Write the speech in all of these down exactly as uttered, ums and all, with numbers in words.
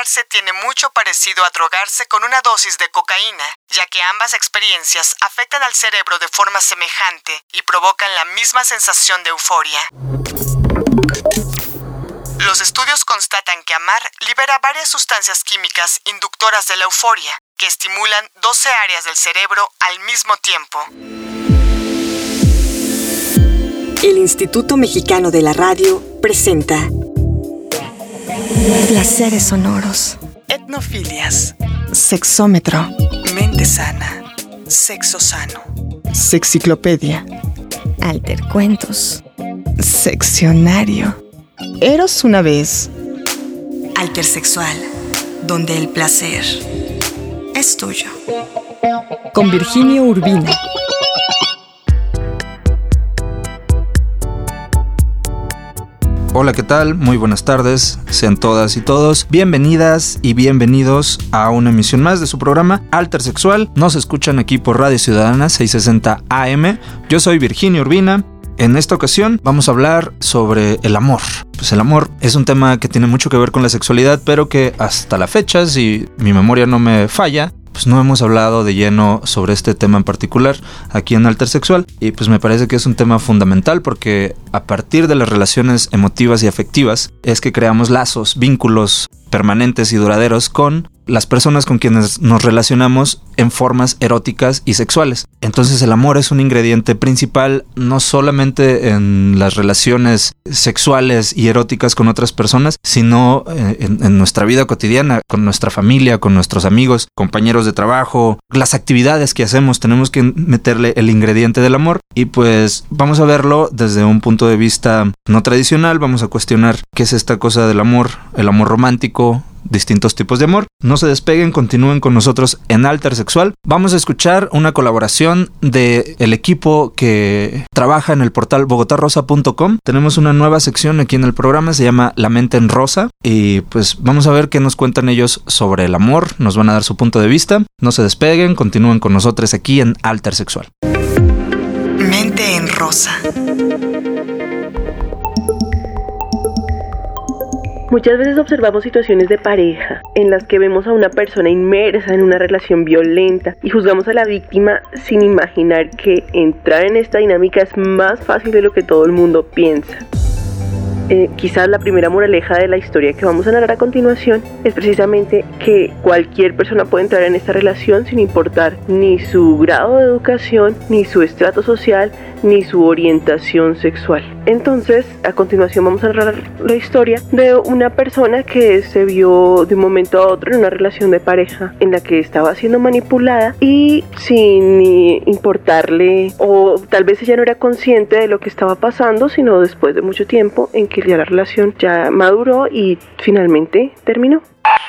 masturbarse tiene mucho parecido a drogarse con una dosis de cocaína, ya que ambas experiencias afectan al cerebro de forma semejante y provocan la misma sensación de euforia. Los estudios constatan que amar libera varias sustancias químicas inductoras de la euforia, que estimulan doce áreas del cerebro al mismo tiempo. El Instituto Mexicano de la Radio presenta Placeres sonoros, Etnofilias, Sexómetro, mente sana, sexo sano, Sexiclopedia, Altercuentos, Seccionario, Eros una vez, Altersexual, donde el placer es tuyo. Con Virginio Urbina. Hola, ¿qué tal? Muy buenas tardes, sean todas y todos bienvenidas y bienvenidos a una emisión más de su programa Altersexual. Nos escuchan aquí por Radio Ciudadana seiscientos sesenta A M. Yo soy Virginio Urbina. En esta ocasión vamos a hablar sobre el amor. Pues el amor es un tema que tiene mucho que ver con la sexualidad, pero que hasta la fecha, si mi memoria no me falla, pues no hemos hablado de lleno sobre este tema en particular aquí en Altersexual, y pues me parece que es un tema fundamental porque a partir de las relaciones emotivas y afectivas es que creamos lazos, vínculos permanentes y duraderos con las personas con quienes nos relacionamos en formas eróticas y sexuales. Entonces el amor es un ingrediente principal no solamente en las relaciones sexuales y eróticas con otras personas, sino en, en nuestra vida cotidiana, con nuestra familia, con nuestros amigos, compañeros de trabajo, las actividades que hacemos. Tenemos que meterle el ingrediente del amor y pues vamos a verlo desde un punto de vista no tradicional. Vamos a cuestionar qué es esta cosa del amor, el amor romántico, distintos tipos de amor. No se despeguen, continúen con nosotros en Altersexual. Vamos a escuchar una colaboración de el equipo que trabaja en el portal bogotá rosa punto com. Tenemos una nueva sección aquí en el programa, se llama La Mente en Rosa, y pues vamos a ver qué nos cuentan ellos sobre el amor. Nos van a dar su punto de vista. No se despeguen, continúen con nosotros aquí en Altersexual. Mente en Rosa. Muchas veces observamos situaciones de pareja en las que vemos a una persona inmersa en una relación violenta y juzgamos a la víctima sin imaginar que entrar en esta dinámica es más fácil de lo que todo el mundo piensa. Eh, quizás la primera moraleja de la historia que vamos a narrar a continuación es precisamente que cualquier persona puede entrar en esta relación sin importar ni su grado de educación, ni su estrato social, ni su orientación sexual. Entonces, a continuación vamos a narrar la historia de una persona que se vio de un momento a otro en una relación de pareja en la que estaba siendo manipulada y sin importarle, o tal vez ella no era consciente de lo que estaba pasando, sino después de mucho tiempo en que ya la relación ya maduró y finalmente terminó.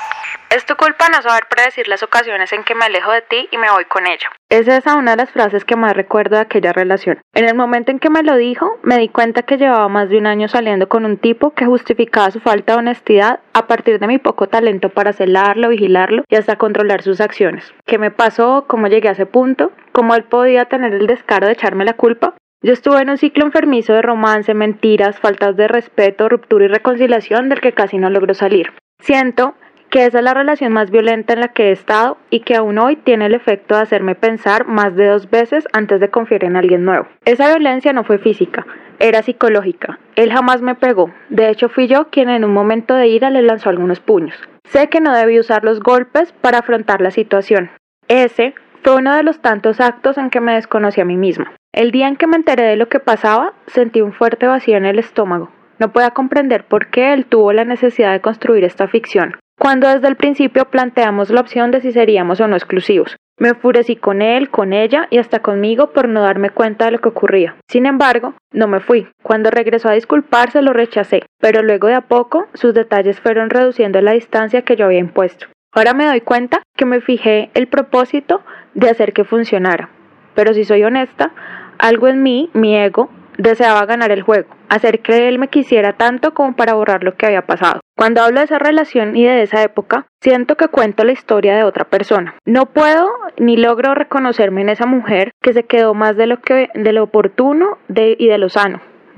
Es tu culpa no saber predecir las ocasiones en que me alejo de ti y me voy con ella. Es esa una de las frases que más recuerdo de aquella relación. En el momento en que me lo dijo, me di cuenta que llevaba más de un año saliendo con un tipo que justificaba su falta de honestidad a partir de mi poco talento para celarlo, vigilarlo y hasta controlar sus acciones. ¿Qué me pasó? ¿Cómo llegué a ese punto? ¿Cómo él podía tener el descaro de echarme la culpa? Yo estuve en un ciclo enfermizo de romance, mentiras, faltas de respeto, ruptura y reconciliación del que casi no logro salir. Siento que esa es la relación más violenta en la que he estado y que aún hoy tiene el efecto de hacerme pensar más de dos veces antes de confiar en alguien nuevo. Esa violencia no fue física, era psicológica. Él jamás me pegó, de hecho fui yo quien en un momento de ira le lanzó algunos puños. Sé que no debí usar los golpes para afrontar la situación. Ese fue uno de los tantos actos en que me desconocí a mí misma. El día en que me enteré de lo que pasaba, sentí un fuerte vacío en el estómago. No podía comprender por qué él tuvo la necesidad de construir esta ficción, cuando desde el principio planteamos la opción de si seríamos o no exclusivos. Me enfurecí con él, con ella y hasta conmigo por no darme cuenta de lo que ocurría. Sin embargo, no me fui. Cuando regresó a disculparse lo rechacé, pero luego de a poco sus detalles fueron reduciendo la distancia que yo había impuesto. Ahora me doy cuenta que me fijé el propósito de hacer que funcionara. Pero si soy honesta, algo en mí, mi ego, deseaba ganar el juego, hacer que él me quisiera tanto como para borrar lo que había pasado. Cuando hablo de esa relación y de esa época, siento que cuento la historia de otra persona. No puedo ni logro reconocerme en esa mujer que se quedó más de lo que de lo oportuno de, y de lo sano,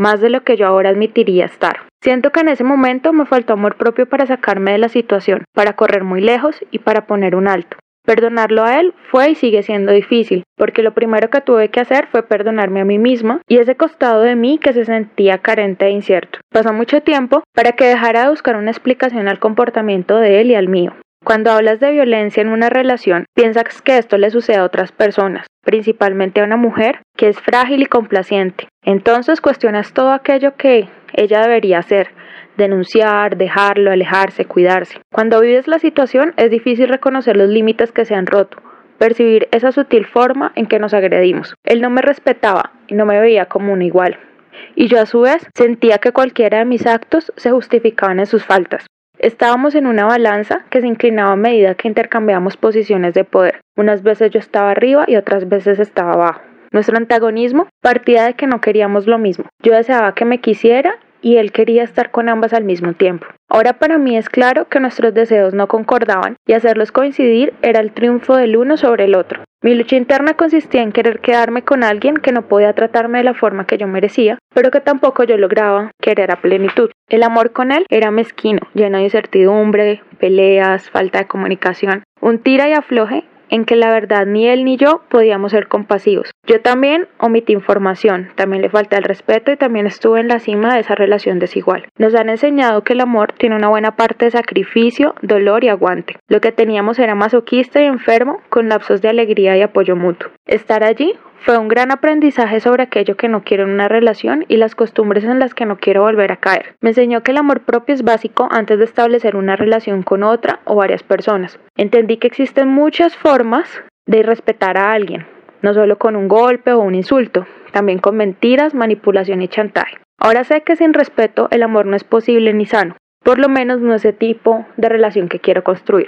más de lo que yo ahora admitiría estar. Siento que en ese momento me faltó amor propio para sacarme de la situación, para correr muy lejos y para poner un alto. Perdonarlo a él fue y sigue siendo difícil, porque lo primero que tuve que hacer fue perdonarme a mí misma y ese costado de mí que se sentía carente e incierto. Pasó mucho tiempo para que dejara de buscar una explicación al comportamiento de él y al mío. Cuando hablas de violencia en una relación, piensas que esto le sucede a otras personas, principalmente a una mujer que es frágil y complaciente. Entonces cuestionas todo aquello que ella debería hacer, denunciar, dejarlo, alejarse, cuidarse. Cuando vives la situación es difícil reconocer los límites que se han roto, percibir esa sutil forma en que nos agredimos. Él no me respetaba y no me veía como un igual. Y yo a su vez sentía que cualquiera de mis actos se justificaban en sus faltas. Estábamos en una balanza que se inclinaba a medida que intercambiábamos posiciones de poder. Unas veces yo estaba arriba y otras veces estaba abajo. Nuestro antagonismo partía de que no queríamos lo mismo. Yo deseaba que me quisiera y él quería estar con ambas al mismo tiempo. Ahora para mí es claro que nuestros deseos no concordaban y hacerlos coincidir era el triunfo del uno sobre el otro. Mi lucha interna consistía en querer quedarme con alguien que no podía tratarme de la forma que yo merecía, pero que tampoco yo lograba querer a plenitud. El amor con él era mezquino, lleno de incertidumbre, peleas, falta de comunicación, un tira y afloje en que la verdad ni él ni yo podíamos ser compasivos. Yo también omití información, también le falté el respeto y también estuve en la cima de esa relación desigual. Nos han enseñado que el amor tiene una buena parte de sacrificio, dolor y aguante. Lo que teníamos era masoquista y enfermo, con lapsos de alegría y apoyo mutuo. Estar allí fue un gran aprendizaje sobre aquello que no quiero en una relación y las costumbres en las que no quiero volver a caer. Me enseñó que el amor propio es básico antes de establecer una relación con otra o varias personas. Entendí que existen muchas formas de respetar a alguien, no solo con un golpe o un insulto, también con mentiras, manipulación y chantaje. Ahora sé que sin respeto el amor no es posible ni sano, por lo menos no ese tipo de relación que quiero construir.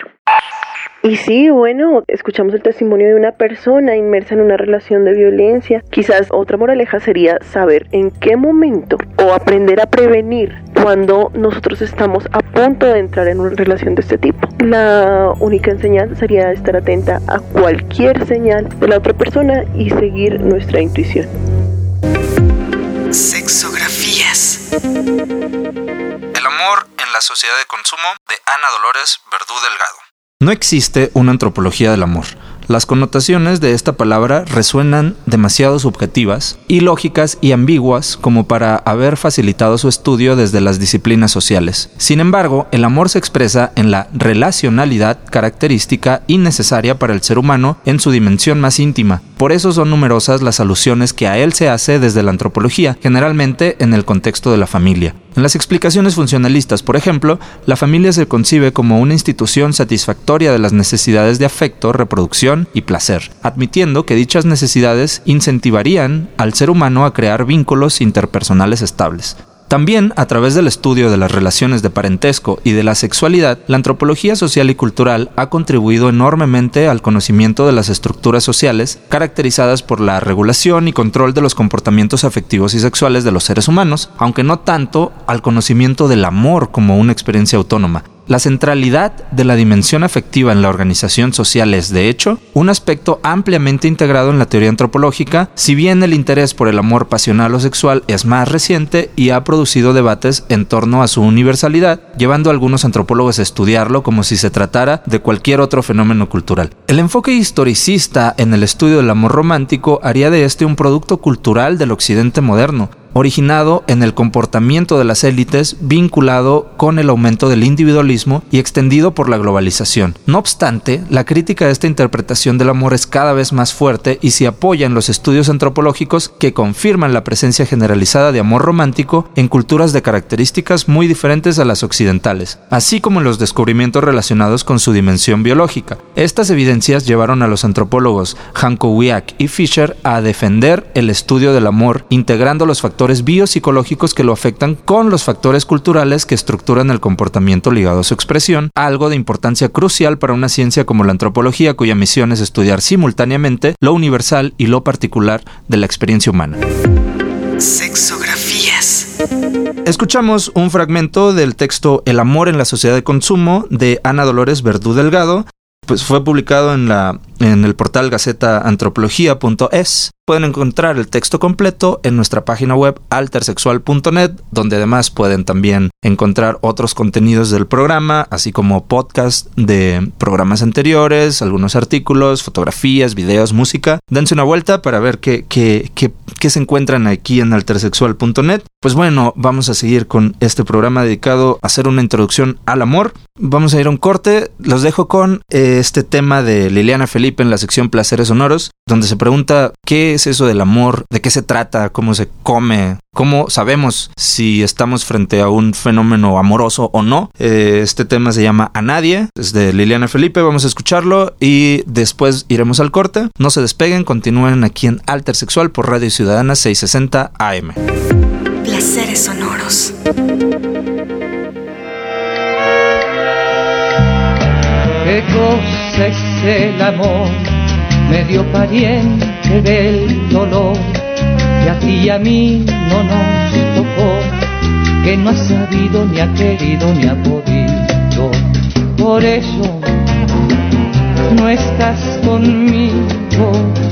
Y sí, bueno, escuchamos el testimonio de una persona inmersa en una relación de violencia. Quizás otra moraleja sería saber en qué momento o aprender a prevenir cuando nosotros estamos a punto de entrar en una relación de este tipo. La única enseñanza sería estar atenta a cualquier señal de la otra persona y seguir nuestra intuición. Sexografías. El amor en la sociedad de consumo, de Ana Dolores Verdú Delgado. No existe una antropología del amor. Las connotaciones de esta palabra resuenan demasiado subjetivas, ilógicas y ambiguas como para haber facilitado su estudio desde las disciplinas sociales. Sin embargo, el amor se expresa en la relacionalidad característica y necesaria para el ser humano en su dimensión más íntima. Por eso son numerosas las alusiones que a él se hace desde la antropología, generalmente en el contexto de la familia. En las explicaciones funcionalistas, por ejemplo, la familia se concibe como una institución satisfactoria de las necesidades de afecto, reproducción y placer, admitiendo que dichas necesidades incentivarían al ser humano a crear vínculos interpersonales estables. También, a través del estudio de las relaciones de parentesco y de la sexualidad, la antropología social y cultural ha contribuido enormemente al conocimiento de las estructuras sociales caracterizadas por la regulación y control de los comportamientos afectivos y sexuales de los seres humanos, aunque no tanto al conocimiento del amor como una experiencia autónoma. La centralidad de la dimensión afectiva en la organización social es, de hecho, un aspecto ampliamente integrado en la teoría antropológica, si bien el interés por el amor pasional o sexual es más reciente y ha producido debates en torno a su universalidad, llevando a algunos antropólogos a estudiarlo como si se tratara de cualquier otro fenómeno cultural. El enfoque historicista en el estudio del amor romántico haría de este un producto cultural del occidente moderno, originado en el comportamiento de las élites vinculado con el aumento del individualismo y extendido por la globalización. No obstante, la crítica de esta interpretación del amor es cada vez más fuerte y se apoya en los estudios antropológicos que confirman la presencia generalizada de amor romántico en culturas de características muy diferentes a las occidentales, así como en los descubrimientos relacionados con su dimensión biológica. Estas evidencias llevaron a los antropólogos Jankowiak y Fisher a defender el estudio del amor, integrando los factores biopsicológicos que lo afectan con los factores culturales que estructuran el comportamiento ligado a su expresión, algo de importancia crucial para una ciencia como la antropología, cuya misión es estudiar simultáneamente lo universal y lo particular de la experiencia humana. Sexografías. Escuchamos un fragmento del texto El amor en la sociedad de consumo de Ana Dolores Verdú Delgado. Pues fue publicado en la en el portal gaceta antropología punto es. Pueden encontrar el texto completo en nuestra página web altersexual punto net, donde además pueden también encontrar otros contenidos del programa, así como podcast de programas anteriores, algunos artículos, fotografías, videos, música. Dense una vuelta para ver qué, qué, qué, qué se encuentran aquí en altersexual punto net. Pues bueno, vamos a seguir con este programa dedicado a hacer una introducción al amor. Vamos a ir a un corte. Los dejo con eh, este tema de Liliana Felipe en la sección Placeres Sonoros, donde se pregunta qué es eso del amor, de qué se trata, cómo se come, cómo sabemos si estamos frente a un fenómeno amoroso o no. Eh, este tema se llama A Nadie, es de Liliana Felipe, vamos a escucharlo y después iremos al corte. No se despeguen, continúen aquí en Altersexual por Radio Ciudadana seiscientos sesenta A M. Placeres sonoros. ¿Qué cosa es el amor? Medio pariente del dolor, que a ti y a mí no nos tocó, que no ha sabido, ni ha querido, ni ha podido. Por eso no estás conmigo,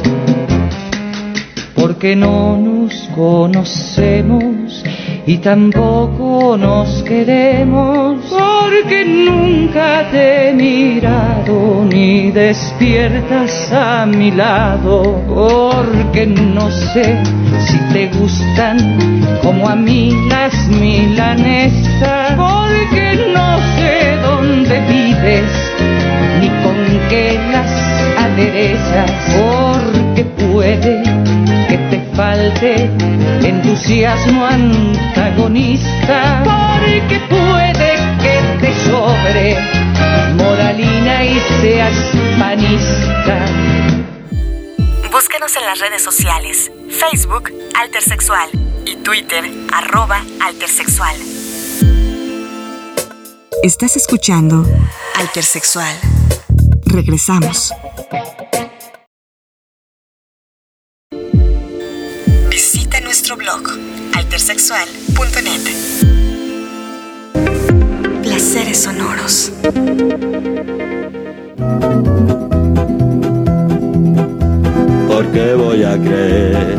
porque no nos conocemos y tampoco nos queremos, porque nunca te he mirado ni despiertas a mi lado, porque no sé si te gustan como a mí las milanesas, porque no sé dónde vives ni con qué las aderezas, porque puede que te falte entusiasmo antagonista, porque puede que te sobre moralina y seas panista. Búscanos en las redes sociales, Facebook Altersexual y Twitter arroba Altersexual. Estás escuchando Altersexual. Regresamos. Visita nuestro blog altersexual punto net. Placeres sonoros. ¿Por qué voy a creer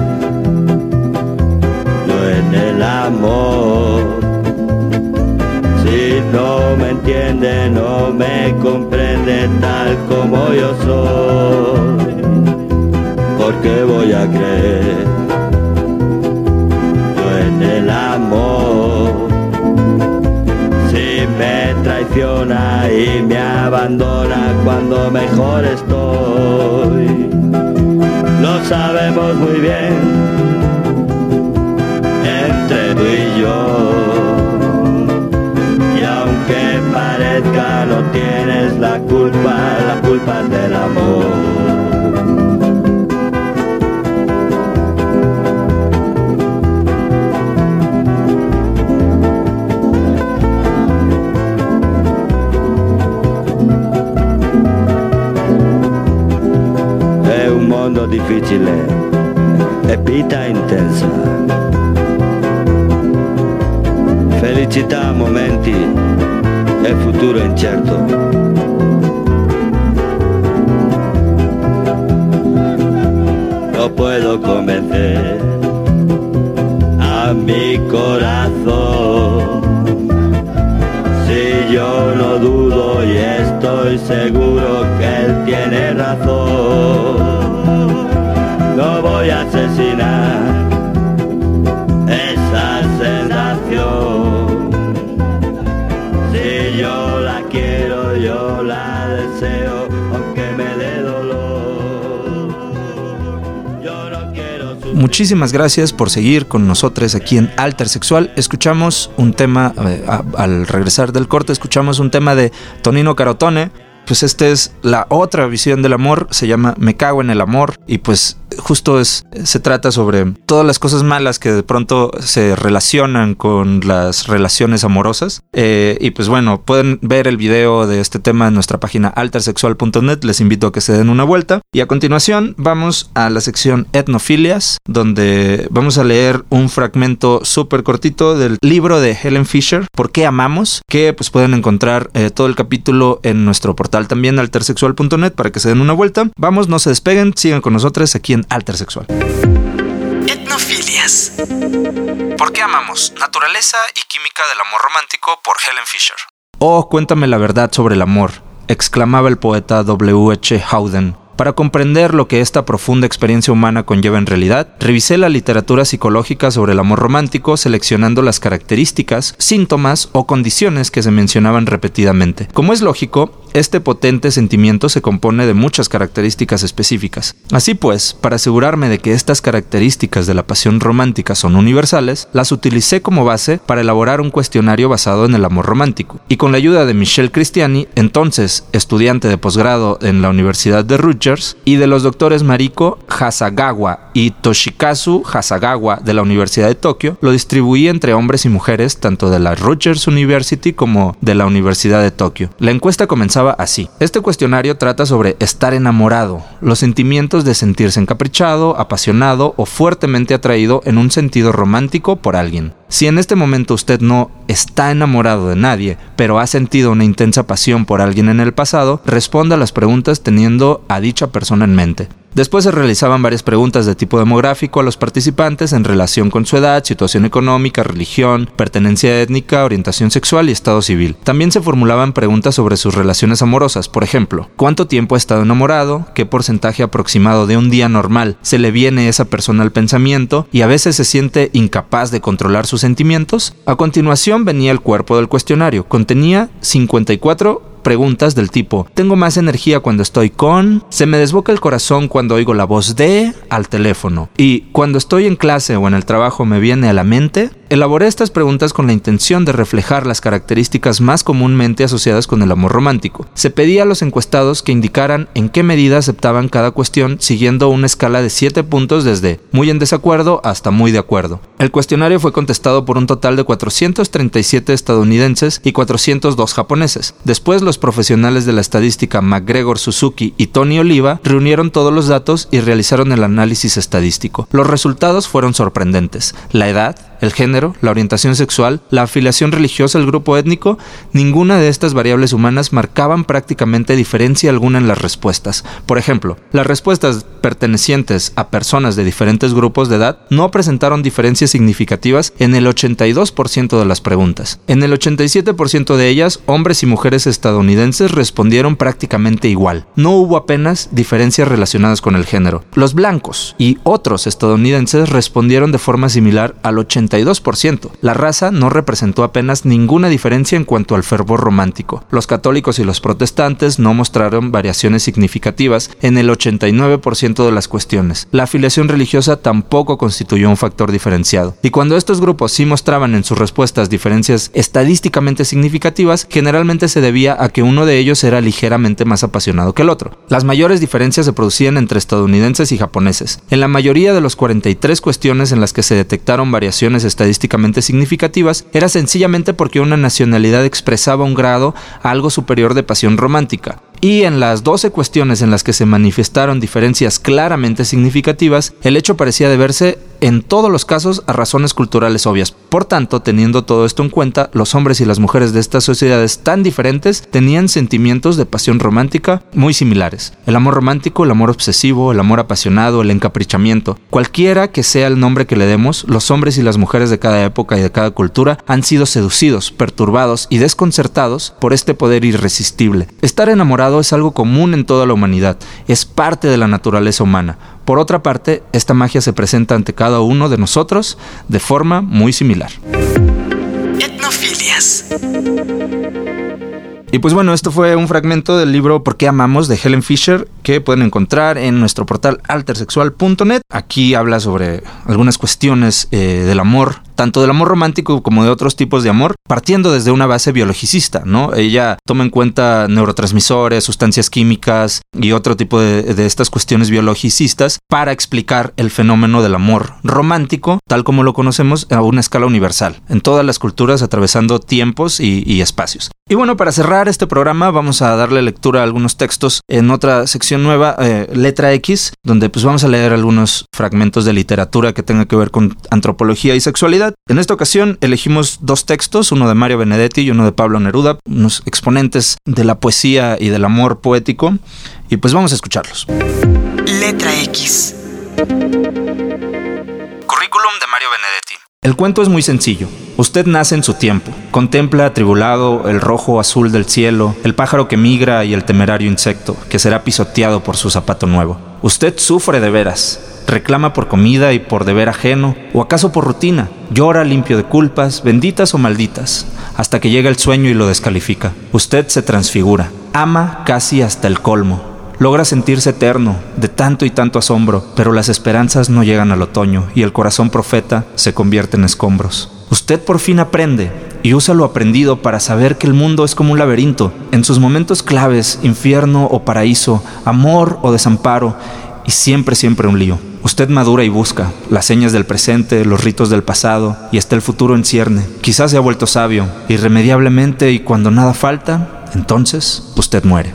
yo en el amor? Si no me entiende, no me comprende tal como yo soy. ¿Por qué voy a creer yo en el amor? Si me traiciona y me abandona cuando mejor estoy. Lo sabemos muy bien entre tú y yo. Y aunque parezca no tienes la culpa, la culpa es del amor. Difficile e vita intensa, felicità a momenti e futuro incerto. No puedo convencer a mi corazón, si yo no dudo y estoy seguro que él tiene razón. No voy a asesinar esa sensación. Si yo la quiero, yo la deseo, aunque me dé dolor. Yo no quiero sufrir. Muchísimas gracias por seguir con nosotros aquí en Altersexual. Escuchamos un tema, eh, a, al regresar del corte, escuchamos un tema de Tonino Carotone. Pues esta es la otra visión del amor, se llama Me cago en el amor y pues justo es, se trata sobre todas las cosas malas que de pronto se relacionan con las relaciones amorosas. Eh, y pues bueno, pueden ver el video de este tema en nuestra página altersexual punto net. Les invito a que se den una vuelta. Y a continuación vamos a la sección Etnofilias, donde vamos a leer un fragmento súper cortito del libro de Helen Fisher, ¿Por qué amamos?, que pues pueden encontrar eh, todo el capítulo en nuestro portal también, altersexual punto net, para que se den una vuelta. Vamos, no se despeguen, sigan con nosotros aquí en Altersexual. Etnofilias. ¿Por qué amamos? Naturaleza y química del amor romántico, por Helen Fisher. Oh, cuéntame la verdad sobre el amor, exclamaba el poeta W H Auden. Para comprender lo que esta profunda experiencia humana conlleva en realidad, revisé la literatura psicológica sobre el amor romántico, seleccionando las características, síntomas o condiciones que se mencionaban repetidamente. Como es lógico, este potente sentimiento se compone de muchas características específicas. Así pues, para asegurarme de que estas características de la pasión romántica son universales, las utilicé como base para elaborar un cuestionario basado en el amor romántico. Y con la ayuda de Michelle Cristiani, entonces estudiante de posgrado en la Universidad de Rutgers, y de los doctores Mariko Hasagawa y Toshikazu Hasagawa de la Universidad de Tokio, lo distribuí entre hombres y mujeres tanto de la Rutgers University como de la Universidad de Tokio. La encuesta comenzaba así. Este cuestionario trata sobre estar enamorado, los sentimientos de sentirse encaprichado, apasionado o fuertemente atraído en un sentido romántico por alguien. Si en este momento usted no está enamorado de nadie, pero ha sentido una intensa pasión por alguien en el pasado, responda a las preguntas teniendo a dicha persona en mente. Después se realizaban varias preguntas de tipo demográfico a los participantes en relación con su edad, situación económica, religión, pertenencia étnica, orientación sexual y estado civil. También se formulaban preguntas sobre sus relaciones amorosas, por ejemplo, ¿cuánto tiempo ha estado enamorado? ¿Qué porcentaje aproximado de un día normal se le viene a esa persona al pensamiento y a veces se siente incapaz de controlar sus sentimientos? A continuación venía el cuerpo del cuestionario. Contenía cincuenta y cuatro preguntas del tipo: tengo más energía cuando estoy con, se me desboca el corazón cuando oigo la voz de, al teléfono, y cuando estoy en clase o en el trabajo me viene a la mente. Elaboré estas preguntas con la intención de reflejar las características más comúnmente asociadas con el amor romántico. Se pedía a los encuestados que indicaran en qué medida aceptaban cada cuestión, siguiendo una escala de siete puntos desde muy en desacuerdo hasta muy de acuerdo. El cuestionario fue contestado por un total de cuatrocientos treinta y siete estadounidenses y cuatrocientos dos japoneses. Después, los profesionales de la estadística McGregor Suzuki y Tony Oliva reunieron todos los datos y realizaron el análisis estadístico. Los resultados fueron sorprendentes. La edad, el género, la orientación sexual, la afiliación religiosa al grupo étnico, ninguna de estas variables humanas marcaban prácticamente diferencia alguna en las respuestas. Por ejemplo, las respuestas pertenecientes a personas de diferentes grupos de edad no presentaron diferencias significativas en el ochenta y dos por ciento de las preguntas. En el ochenta y siete por ciento de ellas, hombres y mujeres estadounidenses respondieron prácticamente igual. No hubo apenas diferencias relacionadas con el género. Los blancos y otros estadounidenses respondieron de forma similar al ochenta y dos por ciento. La raza no representó apenas ninguna diferencia en cuanto al fervor romántico. Los católicos y los protestantes no mostraron variaciones significativas en el ochenta y nueve por ciento de las cuestiones. La afiliación religiosa tampoco constituyó un factor diferenciado. Y cuando estos grupos sí mostraban en sus respuestas diferencias estadísticamente significativas, generalmente se debía a que uno de ellos era ligeramente más apasionado que el otro. Las mayores diferencias se producían entre estadounidenses y japoneses. En la mayoría de los cuarenta y tres cuestiones en las que se detectaron variaciones estadísticamente significativas, era sencillamente porque una nacionalidad expresaba un grado algo superior de pasión romántica. Y en las doce cuestiones en las que se manifestaron diferencias claramente significativas, el hecho parecía deberse en todos los casos a razones culturales obvias. Por tanto, teniendo todo esto en cuenta, los hombres y las mujeres de estas sociedades tan diferentes tenían sentimientos de pasión romántica muy similares. El amor romántico, el amor obsesivo, el amor apasionado, el encaprichamiento. Cualquiera que sea el nombre que le demos, los hombres y las mujeres de cada época y de cada cultura han sido seducidos, perturbados y desconcertados por este poder irresistible. Estar enamorado es algo común en toda la humanidad, es parte de la naturaleza humana. Por otra parte, esta magia se presenta ante cada uno de nosotros de forma muy similar. no filias. Y pues bueno, esto fue un fragmento del libro ¿Por qué amamos? De Helen Fisher, que pueden encontrar en nuestro portal altersexual punto net. Aquí habla sobre algunas cuestiones eh, del amor, tanto del amor romántico como de otros tipos de amor, partiendo desde una base biologicista, ¿no? Ella toma en cuenta neurotransmisores, sustancias químicas y otro tipo de, de estas cuestiones biologicistas para explicar el fenómeno del amor romántico, tal como lo conocemos a una escala universal, en todas las culturas, atravesando tiempos y, y espacios. Y bueno, para cerrar este programa vamos a darle lectura a algunos textos en otra sección nueva, eh, Letra X, donde pues vamos a leer algunos fragmentos de literatura que tenga que ver con antropología y sexualidad. En esta ocasión elegimos dos textos, uno de Mario Benedetti y uno de Pablo Neruda, unos exponentes de la poesía y del amor poético, y pues vamos a escucharlos. Letra X. Currículum de Mario Benedetti. El cuento es muy sencillo. Usted nace en su tiempo. Contempla atribulado el rojo azul del cielo, el pájaro que migra y el temerario insecto que será pisoteado por su zapato nuevo. Usted sufre de veras. Reclama por comida y por deber ajeno, o acaso por rutina. Llora limpio de culpas, benditas o malditas, hasta que llega el sueño y lo descalifica. Usted se transfigura. Ama casi hasta el colmo. Logra sentirse eterno, de tanto y tanto asombro, pero las esperanzas no llegan al otoño y el corazón profeta se convierte en escombros. Usted por fin aprende y usa lo aprendido para saber que el mundo es como un laberinto. En sus momentos claves, infierno o paraíso, amor o desamparo, y siempre, siempre un lío. Usted madura y busca las señas del presente, los ritos del pasado, y hasta el futuro en cierne. Quizás se ha vuelto sabio, irremediablemente, y cuando nada falta, entonces usted muere.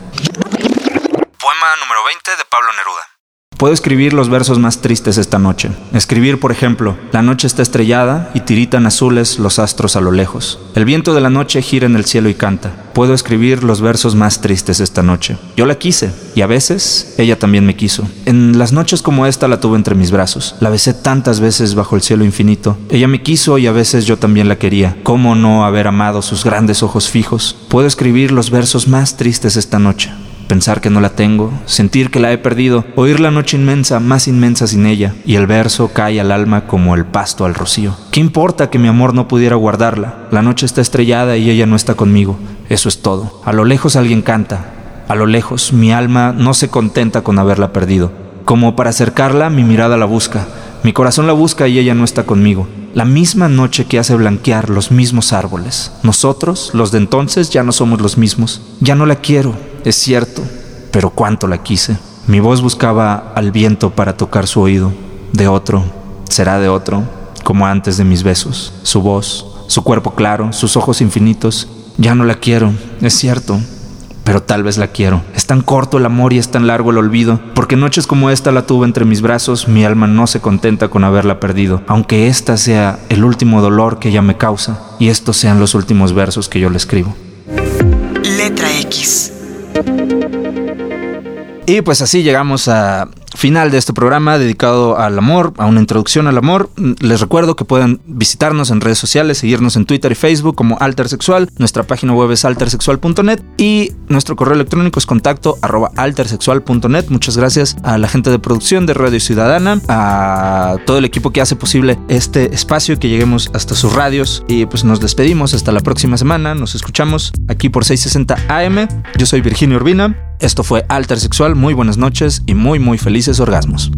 Poema número veinte de Pablo Neruda. Puedo escribir los versos más tristes esta noche. Escribir, por ejemplo, la noche está estrellada y tiritan azules los astros a lo lejos. El viento de la noche gira en el cielo y canta. Puedo escribir los versos más tristes esta noche. Yo la quise y a veces ella también me quiso. En las noches como esta la tuve entre mis brazos. La besé tantas veces bajo el cielo infinito. Ella me quiso y a veces yo también la quería. ¿Cómo no haber amado sus grandes ojos fijos? Puedo escribir los versos más tristes esta noche. Pensar que no la tengo, sentir que la he perdido, oír la noche inmensa, más inmensa sin ella, y el verso cae al alma como el pasto al rocío. ¿Qué importa que mi amor no pudiera guardarla? La noche está estrellada y ella no está conmigo. Eso es todo. A lo lejos alguien canta. A lo lejos mi alma no se contenta con haberla perdido. Como para acercarla, mi mirada la busca. Mi corazón la busca y ella no está conmigo. La misma noche que hace blanquear los mismos árboles. Nosotros, los de entonces, ya no somos los mismos. Ya no la quiero, es cierto, pero cuánto la quise. Mi voz buscaba al viento para tocar su oído. De otro, será de otro, como antes de mis besos. Su voz, su cuerpo claro, sus ojos infinitos. Ya no la quiero, es cierto, pero tal vez la quiero. Es tan corto el amor y es tan largo el olvido, porque noches como esta la tuve entre mis brazos, mi alma no se contenta con haberla perdido, aunque esta sea el último dolor que ella me causa, y estos sean los últimos versos que yo le escribo. Letra X. Y pues así llegamos a final de este programa dedicado al amor, a una introducción al amor. Les recuerdo que pueden visitarnos en redes sociales, seguirnos en Twitter y Facebook como Altersexual. Nuestra página web es altersexual punto net y nuestro correo electrónico es contacto arroba altersexual punto net. Muchas gracias a la gente de producción de Radio Ciudadana, a todo el equipo que hace posible este espacio y que lleguemos hasta sus radios. Y pues nos despedimos hasta la próxima semana. Nos escuchamos aquí por seiscientos sesenta A M. Yo soy Virginio Urbina. Esto fue Altersexual. Muy buenas noches y muy muy felices orgasmos.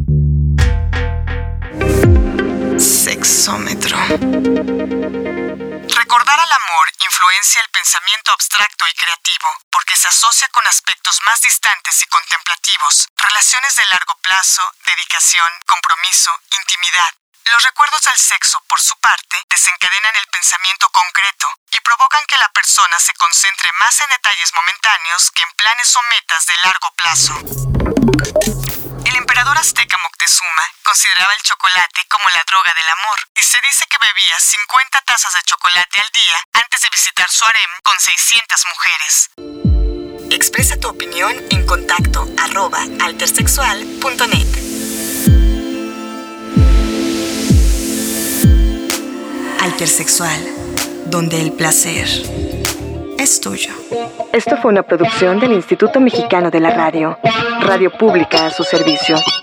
Sexómetro. Recordar al amor influencia el pensamiento abstracto y creativo porque se asocia con aspectos más distantes y contemplativos, relaciones de largo plazo, dedicación, compromiso, intimidad. Los recuerdos del sexo, por su parte, desencadenan el pensamiento concreto y provocan que la persona se concentre más en detalles momentáneos que en planes o metas de largo plazo. El emperador azteca Moctezuma consideraba el chocolate como la droga del amor y se dice que bebía cincuenta tazas de chocolate al día antes de visitar su harem con seiscientas mujeres. Expresa tu opinión en contacto arroba altersexual punto net. Altersexual, donde el placer es tuyo. Esto fue una producción del Instituto Mexicano de la Radio, radio pública a su servicio.